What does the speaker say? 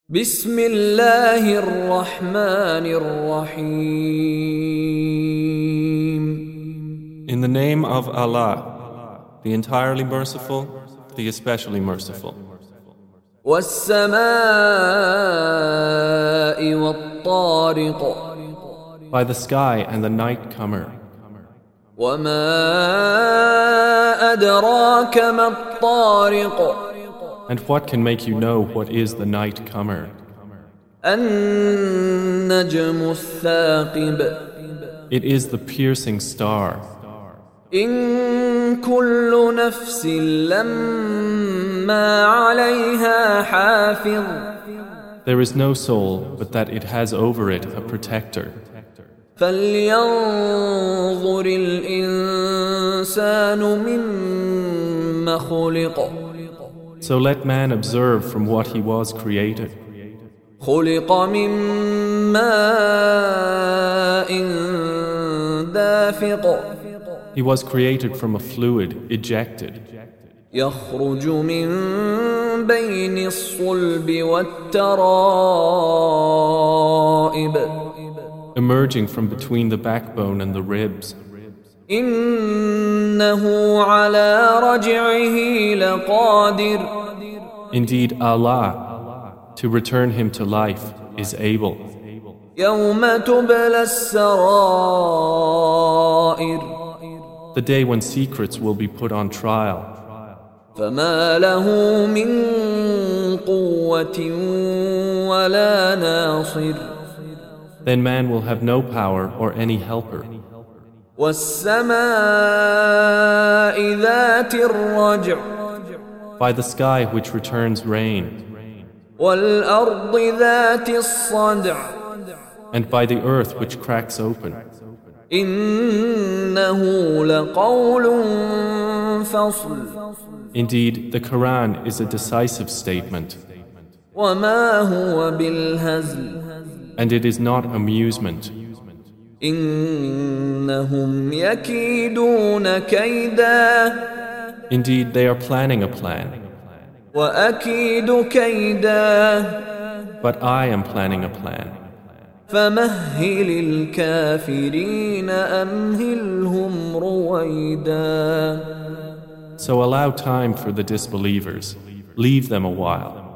بسم الله الرحمن الرحيم. In the name of Allah, the entirely merciful, the especially merciful. والسماء والطارق. By the sky and the night comer. وما أدراك ما الطارق. And what can make you know what is the night comer? النجم الثاقب. It is the piercing star. إن كل نفس لما عليها حافظ. There is no soul but that it has over it a protector. فلينظر الإنسان مما خلق. So let man observe from what he was created. خلق من ماء دافق. He was created from a fluid ejected, يخرج من بين الصلب والترائب. emerging from between the backbone and the ribs. إنه على رجعه لقادر. Indeed, Allah, to return him to life, is able. يوم تبلى السرائر. The day when secrets will be put on trial. فما له من قوة ولا ناصر. Then man will have no power or any helper. والسماء ذات الرجع. By the sky which returns rain. والأرض ذات الصدع. And by the earth which cracks open. إنه لقول فصل. Indeed, the Quran is a decisive statement. وما هو بالهزل. And it is not amusement. إنهم يكيدون كيدا. Indeed, they are planning a plan. وأكيد كيدا. But I am planning a plan. فمهل الكافرين أمهلهم رويدا. So allow time for the disbelievers. Leave them a while.